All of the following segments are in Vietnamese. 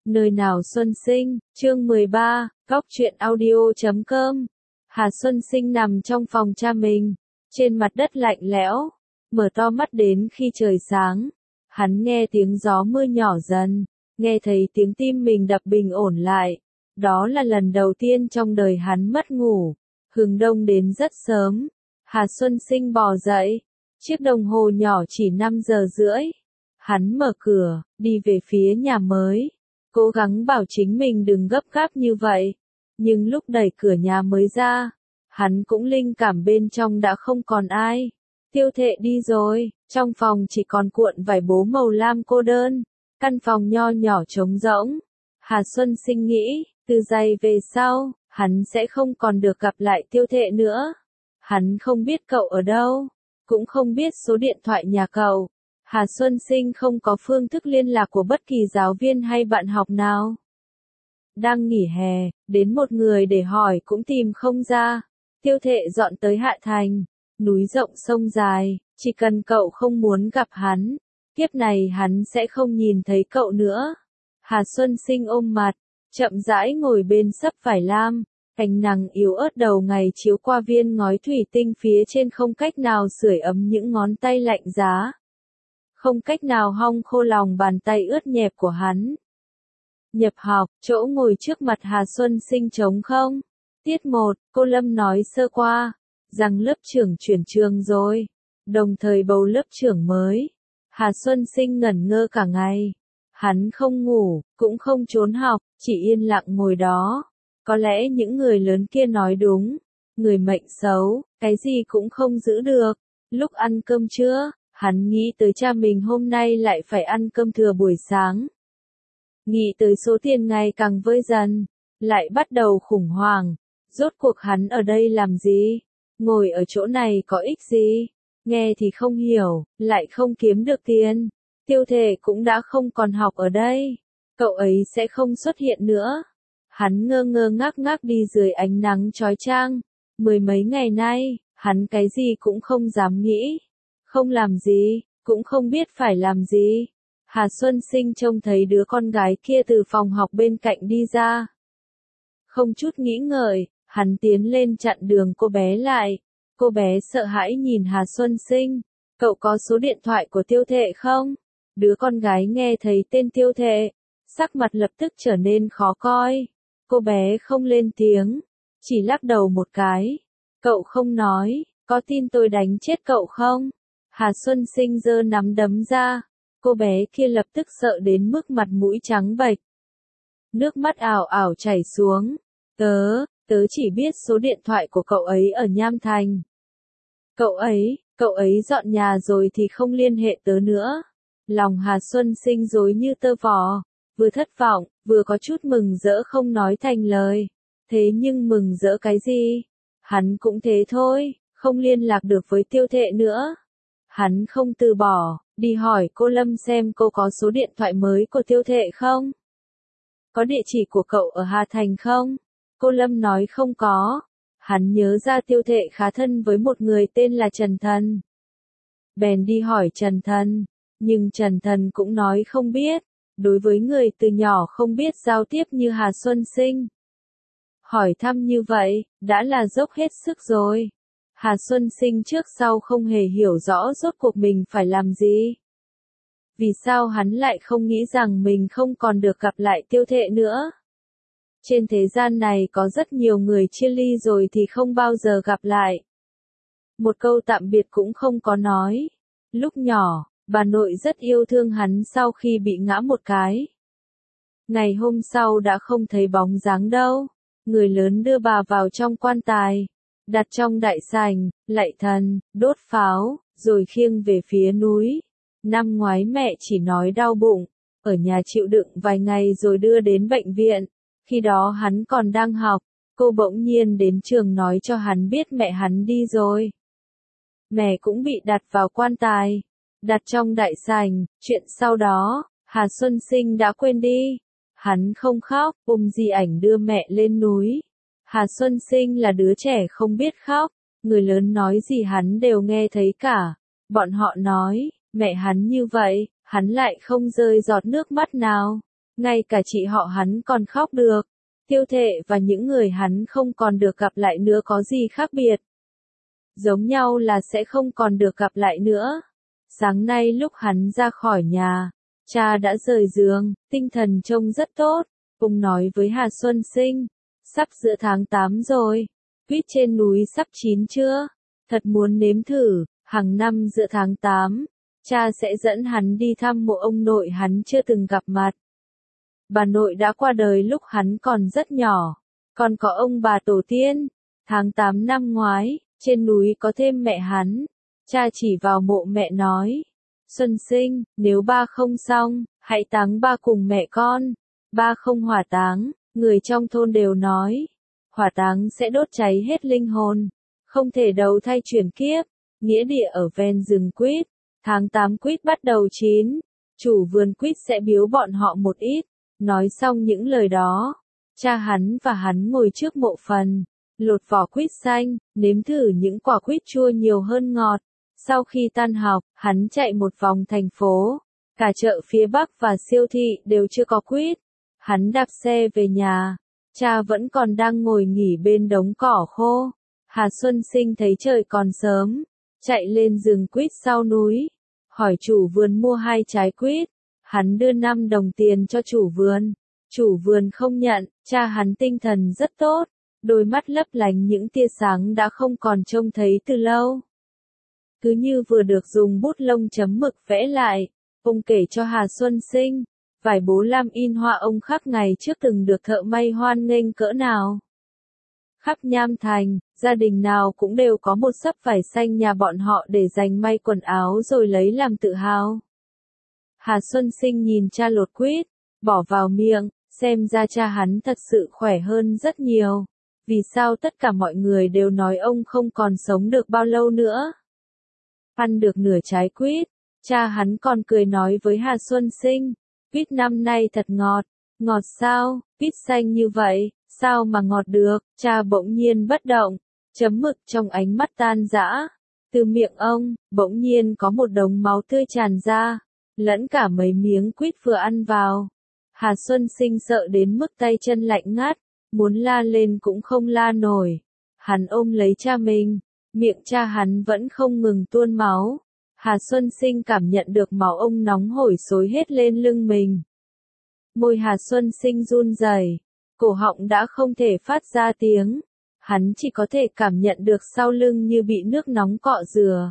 Nơi nào Xuân Sinh, chương 13, Góc truyện audio.com. Hà Xuân Sinh nằm trong phòng cha mình, trên mặt đất lạnh lẽo, mở to mắt đến khi trời sáng. Hắn nghe tiếng gió mưa nhỏ dần, nghe thấy tiếng tim mình đập bình ổn lại. Đó là lần đầu tiên trong đời hắn mất ngủ. Hướng đông đến rất sớm. Hà Xuân Sinh bò dậy. Chiếc đồng hồ nhỏ chỉ 5 giờ rưỡi. Hắn mở cửa, đi về phía nhà mới. Cố gắng bảo chính mình đừng gấp gáp như vậy. Nhưng lúc đẩy cửa nhà mới ra, hắn cũng linh cảm bên trong đã không còn ai. Tiêu Thệ đi rồi, trong phòng chỉ còn cuộn vải bố màu lam cô đơn. Căn phòng nho nhỏ trống rỗng. Hà Xuân Sinh nghĩ, từ giây về sau, hắn sẽ không còn được gặp lại Tiêu Thệ nữa. Hắn không biết cậu ở đâu, cũng không biết số điện thoại nhà cậu. Hà Xuân Sinh không có phương thức liên lạc của bất kỳ giáo viên hay bạn học nào. Đang nghỉ hè, đến một người để hỏi cũng tìm không ra. Tiêu Thệ dọn tới Hạ Thành, núi rộng sông dài, chỉ cần cậu không muốn gặp hắn, kiếp này hắn sẽ không nhìn thấy cậu nữa. Hà Xuân Sinh ôm mặt, chậm rãi ngồi bên xấp vải lam, ánh nắng yếu ớt đầu ngày chiếu qua viên ngói thủy tinh phía trên không cách nào sưởi ấm những ngón tay lạnh giá. Không cách nào hong khô lòng bàn tay ướt nhẹp của hắn. Nhập học, chỗ ngồi trước mặt Hà Xuân Sinh trống không. Tiết 1, cô Lâm nói sơ qua, rằng lớp trưởng chuyển trường rồi, đồng thời bầu lớp trưởng mới. Hà Xuân Sinh ngẩn ngơ cả ngày. Hắn không ngủ, cũng không trốn học, chỉ yên lặng ngồi đó. Có lẽ những người lớn kia nói đúng, người mệnh xấu, cái gì cũng không giữ được. Lúc ăn cơm trưa, hắn nghĩ tới cha mình hôm nay lại phải ăn cơm thừa buổi sáng. Nghĩ tới số tiền ngày càng vơi dần, lại bắt đầu khủng hoảng. Rốt cuộc hắn ở đây làm gì? Ngồi ở chỗ này có ích gì? Nghe thì không hiểu, lại không kiếm được tiền. Tiêu Thệ cũng đã không còn học ở đây. Cậu ấy sẽ không xuất hiện nữa. Hắn ngơ ngơ ngác ngác đi dưới ánh nắng chói chang. Mười mấy ngày nay, hắn cái gì cũng không dám nghĩ. Không làm gì, cũng không biết phải làm gì. Hà Xuân Sinh trông thấy đứa con gái kia từ phòng học bên cạnh đi ra. Không chút nghĩ ngợi, hắn tiến lên chặn đường cô bé lại. Cô bé sợ hãi nhìn Hà Xuân Sinh. Cậu có số điện thoại của Tiêu Thệ không? Đứa con gái nghe thấy tên Tiêu Thệ, sắc mặt lập tức trở nên khó coi. Cô bé không lên tiếng, chỉ lắc đầu một cái. Cậu không nói, có tin tôi đánh chết cậu không? Hà Xuân Sinh giơ nắm đấm ra. Cô bé kia lập tức sợ đến mức mặt mũi trắng bệch. Nước mắt ảo ảo chảy xuống. Tớ chỉ biết số điện thoại của cậu ấy ở Nham Thành. Cậu ấy dọn nhà rồi thì không liên hệ tớ nữa. Lòng Hà Xuân Sinh rối như tơ vò, vừa thất vọng, vừa có chút mừng rỡ không nói thành lời. Thế nhưng mừng rỡ cái gì? Hắn cũng thế thôi, không liên lạc được với Tiêu Thệ nữa. Hắn không từ bỏ, đi hỏi cô Lâm xem cô có số điện thoại mới của Tiêu Thệ không? Có địa chỉ của cậu ở Hà Thành không? Cô Lâm nói không có. Hắn nhớ ra Tiêu Thệ khá thân với một người tên là Trần Thần. Bèn đi hỏi Trần Thần, nhưng Trần Thần cũng nói không biết. Đối với người từ nhỏ không biết giao tiếp như Hà Xuân Sinh, hỏi thăm như vậy, đã là dốc hết sức rồi. Hà Xuân Sinh trước sau không hề hiểu rõ rốt cuộc mình phải làm gì. Vì sao hắn lại không nghĩ rằng mình không còn được gặp lại Tiêu Thệ nữa? Trên thế gian này có rất nhiều người chia ly rồi thì không bao giờ gặp lại. Một câu tạm biệt cũng không có nói. Lúc nhỏ, bà nội rất yêu thương hắn sau khi bị ngã một cái. Ngày hôm sau đã không thấy bóng dáng đâu. Người lớn đưa bà vào trong quan tài, đặt trong đại sảnh, lạy thần, đốt pháo, rồi khiêng về phía núi. Năm ngoái mẹ chỉ nói đau bụng, ở nhà chịu đựng vài ngày rồi đưa đến bệnh viện. Khi đó hắn còn đang học, cô bỗng nhiên đến trường nói cho hắn biết mẹ hắn đi rồi. Mẹ cũng bị đặt vào quan tài, đặt trong đại sảnh. Chuyện sau đó, Hà Xuân Sinh đã quên đi. Hắn không khóc, di ảnh đưa mẹ lên núi. Hà Xuân Sinh là đứa trẻ không biết khóc, người lớn nói gì hắn đều nghe thấy cả. Bọn họ nói, mẹ hắn như vậy, hắn lại không rơi giọt nước mắt nào. ngay cả chị họ hắn còn khóc được. Tiêu Thệ và những người hắn không còn được gặp lại nữa có gì khác biệt. Giống nhau là sẽ không còn được gặp lại nữa. Sáng nay lúc hắn ra khỏi nhà, cha đã rời giường, tinh thần trông rất tốt. Ông nói với Hà Xuân Sinh, sắp giữa tháng 8 rồi, quýt trên núi sắp chín chưa? Thật muốn nếm thử, hàng năm giữa tháng 8, cha sẽ dẫn hắn đi thăm mộ ông nội hắn chưa từng gặp mặt. Bà nội đã qua đời lúc hắn còn rất nhỏ, còn có ông bà tổ tiên. Tháng 8 năm ngoái, trên núi có thêm mẹ hắn. Cha chỉ vào mộ mẹ nói, Xuân Sinh, nếu ba không xong, hãy táng ba cùng mẹ con. Ba không hỏa táng, người trong thôn đều nói, hỏa táng sẽ đốt cháy hết linh hồn, không thể đầu thai chuyển kiếp. Nghĩa địa ở ven rừng quýt, tháng 8 quýt bắt đầu chín, chủ vườn quýt sẽ biếu bọn họ một ít. Nói xong những lời đó, cha hắn và hắn ngồi trước mộ phần, lột vỏ quýt xanh, nếm thử những quả quýt chua nhiều hơn ngọt. Sau khi tan học, hắn chạy một vòng thành phố, cả chợ phía Bắc và siêu thị đều chưa có quýt. Hắn đạp xe về nhà, cha vẫn còn đang ngồi nghỉ bên đống cỏ khô. Hà Xuân Sinh thấy trời còn sớm, chạy lên rừng quýt sau núi, hỏi chủ vườn mua 2 trái quýt. Hắn đưa 5 đồng tiền cho chủ vườn không nhận. Cha hắn tinh thần rất tốt, đôi mắt lấp lánh những tia sáng đã không còn trông thấy từ lâu. Cứ như vừa được dùng bút lông chấm mực vẽ lại, ông kể cho Hà Xuân Sinh, vải bố lam in họa ông khắc ngày trước từng được thợ may hoan nghênh cỡ nào. Khắp Nham Thành, gia đình nào cũng đều có một xấp vải xanh nhà bọn họ để dành may quần áo rồi lấy làm tự hào. Hà Xuân Sinh nhìn cha lột quýt, bỏ vào miệng, xem ra cha hắn thật sự khỏe hơn rất nhiều. Vì sao tất cả mọi người đều nói ông không còn sống được bao lâu nữa? Ăn được nửa trái quýt, cha hắn còn cười nói với Hà Xuân Sinh, quýt năm nay thật ngọt. Ngọt sao? Quýt xanh như vậy, sao mà ngọt được? Cha bỗng nhiên bất động, chấm mực trong ánh mắt tan rã. Từ miệng ông, bỗng nhiên có một đống máu tươi tràn ra, lẫn cả mấy miếng quýt vừa ăn vào. Hà Xuân Sinh sợ đến mức tay chân lạnh ngắt, muốn la lên cũng không la nổi. Hắn ôm lấy cha mình, miệng cha hắn vẫn không ngừng tuôn máu. Hà Xuân Sinh cảm nhận được máu ông nóng hổi xối hết lên lưng mình. Môi Hà Xuân Sinh run rẩy, cổ họng đã không thể phát ra tiếng. Hắn chỉ có thể cảm nhận được sau lưng như bị nước nóng cọ rửa.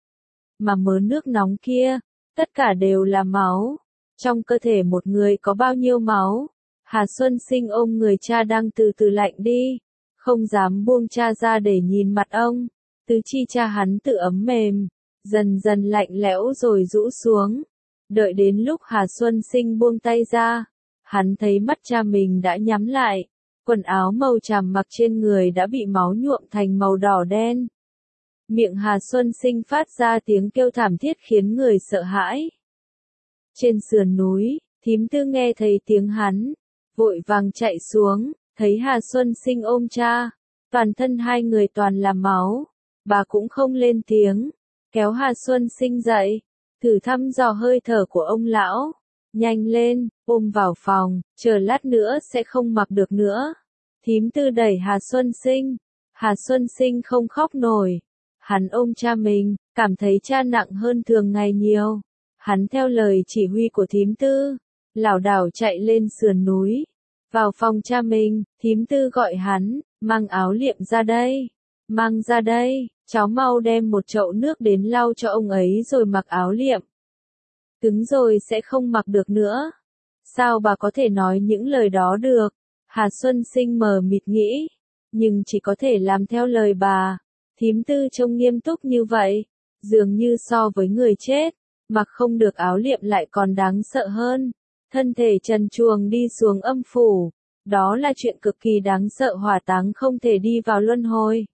Mà mớ nước nóng kia, tất cả đều là máu. Trong cơ thể một người có bao nhiêu máu? Hà Xuân Sinh ôm người cha đang từ từ lạnh đi, không dám buông cha ra để nhìn mặt ông. Tứ chi cha hắn tự ấm mềm, dần dần lạnh lẽo rồi rũ xuống. Đợi đến lúc Hà Xuân Sinh buông tay ra, hắn thấy mắt cha mình đã nhắm lại, quần áo màu tràm mặc trên người đã bị máu nhuộm thành màu đỏ đen. Miệng Hà Xuân Sinh phát ra tiếng kêu thảm thiết khiến người sợ hãi. Trên sườn núi, thím Tư nghe thấy tiếng hắn, vội vàng chạy xuống, thấy Hà Xuân Sinh ôm cha, toàn thân hai người toàn là máu, bà cũng không lên tiếng, kéo Hà Xuân Sinh dậy, thử thăm dò hơi thở của ông lão. Nhanh lên, ôm vào phòng, chờ lát nữa sẽ không mặc được nữa. Thím Tư đẩy Hà Xuân Sinh. Hà Xuân Sinh không khóc nổi. Hắn ôm cha mình, cảm thấy cha nặng hơn thường ngày nhiều. Hắn theo lời chỉ huy của thím Tư, lảo đảo chạy lên sườn núi. Vào phòng cha mình, thím Tư gọi hắn, mang áo liệm ra đây. Mang ra đây, cháu mau đem một chậu nước đến lau cho ông ấy rồi mặc áo liệm. Cứng rồi sẽ không mặc được nữa. Sao bà có thể nói những lời đó được? Hà Xuân Sinh mờ mịt nghĩ, nhưng chỉ có thể làm theo lời bà. Thím Tư trông nghiêm túc như vậy, dường như so với người chết, mặc không được áo liệm lại còn đáng sợ hơn. Thân thể trần truồng đi xuống âm phủ, đó là chuyện cực kỳ đáng sợ, hỏa táng không thể đi vào luân hồi.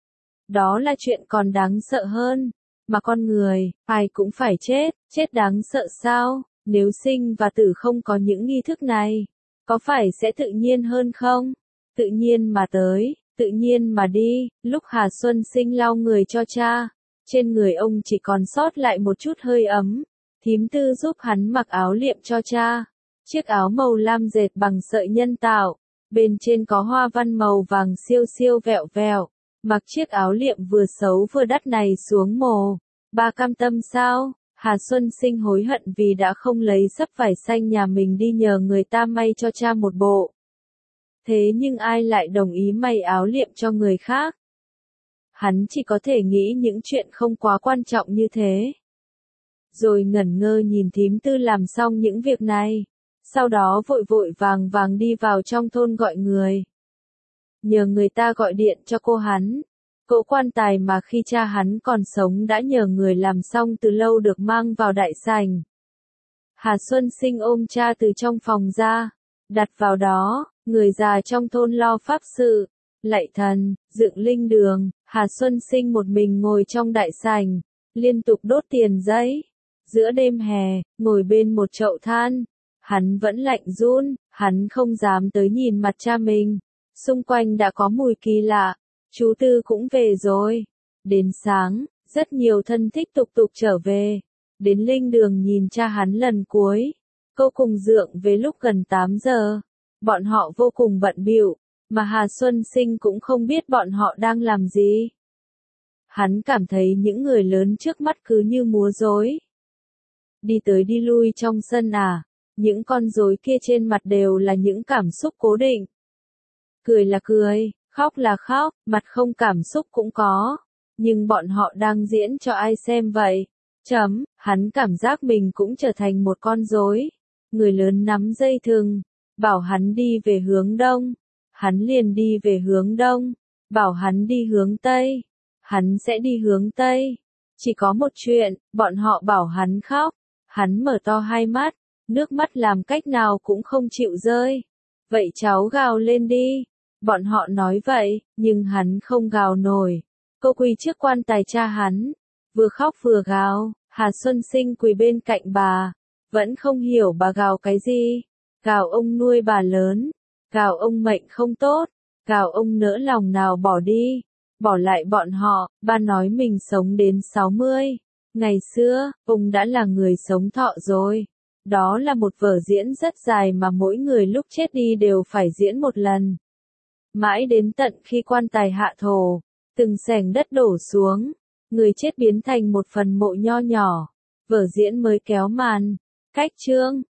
Đó là chuyện còn đáng sợ hơn, mà con người, ai cũng phải chết, chết đáng sợ sao? Nếu sinh và tử không có những nghi thức này, có phải sẽ tự nhiên hơn không? Tự nhiên mà tới, tự nhiên mà đi. Lúc Hà Xuân Sinh lau người cho cha, trên người ông chỉ còn sót lại một chút hơi ấm. Thím Tư giúp hắn mặc áo liệm cho cha. Chiếc áo màu lam dệt bằng sợi nhân tạo, bên trên có hoa văn màu vàng siêu siêu vẹo vẹo. Mặc chiếc áo liệm vừa xấu vừa đắt này xuống mồ. Bà cam tâm sao? Hà Xuân Sinh hối hận vì đã không lấy sấp vải xanh nhà mình đi nhờ người ta may cho cha một bộ. Thế nhưng ai lại đồng ý may áo liệm cho người khác? Hắn chỉ có thể nghĩ những chuyện không quá quan trọng như thế. Rồi ngẩn ngơ nhìn thím Tư làm xong những việc này. Sau đó vội vội vàng vàng đi vào trong thôn gọi người. Nhờ người ta gọi điện cho cô hắn. Cỗ quan tài mà khi cha hắn còn sống đã nhờ người làm xong từ lâu được mang vào đại sảnh. Hà Xuân Sinh ôm cha từ trong phòng ra, đặt vào đó, người già trong thôn lo pháp sự, lạy thần, dựng linh đường. Hà Xuân Sinh một mình ngồi trong đại sảnh, liên tục đốt tiền giấy. Giữa đêm hè, ngồi bên một chậu than, hắn vẫn lạnh run, hắn không dám tới nhìn mặt cha mình. Xung quanh đã có mùi kỳ lạ, chú Tư cũng về rồi. Đến sáng, rất nhiều thân thích tục tục trở về. Đến linh đường nhìn cha hắn lần cuối. Cô cùng Dượng về lúc gần 8 giờ. Bọn họ vô cùng bận bịu, mà Hà Xuân Sinh cũng không biết bọn họ đang làm gì. Hắn cảm thấy những người lớn trước mắt cứ như múa rối. Đi tới đi lui trong sân à, những con rối kia trên mặt đều là những cảm xúc cố định. Cười là cười, khóc là khóc, mặt không cảm xúc cũng có. Nhưng bọn họ đang diễn cho ai xem vậy? Hắn cảm giác mình cũng trở thành một con rối. Người lớn nắm dây thừng, bảo hắn đi về hướng đông. Hắn liền đi về hướng đông. Bảo hắn đi hướng tây. Hắn sẽ đi hướng tây. Chỉ có một chuyện, bọn họ bảo hắn khóc. Hắn mở to hai mắt, nước mắt làm cách nào cũng không chịu rơi. Vậy cháu gào lên đi. Bọn họ nói vậy, nhưng hắn không gào nổi. Cô quỳ trước quan tài cha hắn, vừa khóc vừa gào. Hà Xuân Sinh quỳ bên cạnh bà, vẫn không hiểu bà gào cái gì. Gào ông nuôi bà lớn, gào ông mệnh không tốt, gào ông nỡ lòng nào bỏ đi, bỏ lại bọn họ. Bà nói mình sống đến 60. Ngày xưa, ông đã là người sống thọ rồi. Đó là một vở diễn rất dài mà mỗi người lúc chết đi đều phải diễn một lần. Mãi đến tận khi quan tài hạ thổ, từng xẻng đất đổ xuống, người chết biến thành một phần mộ nho nhỏ, vở diễn mới kéo màn. Cách chương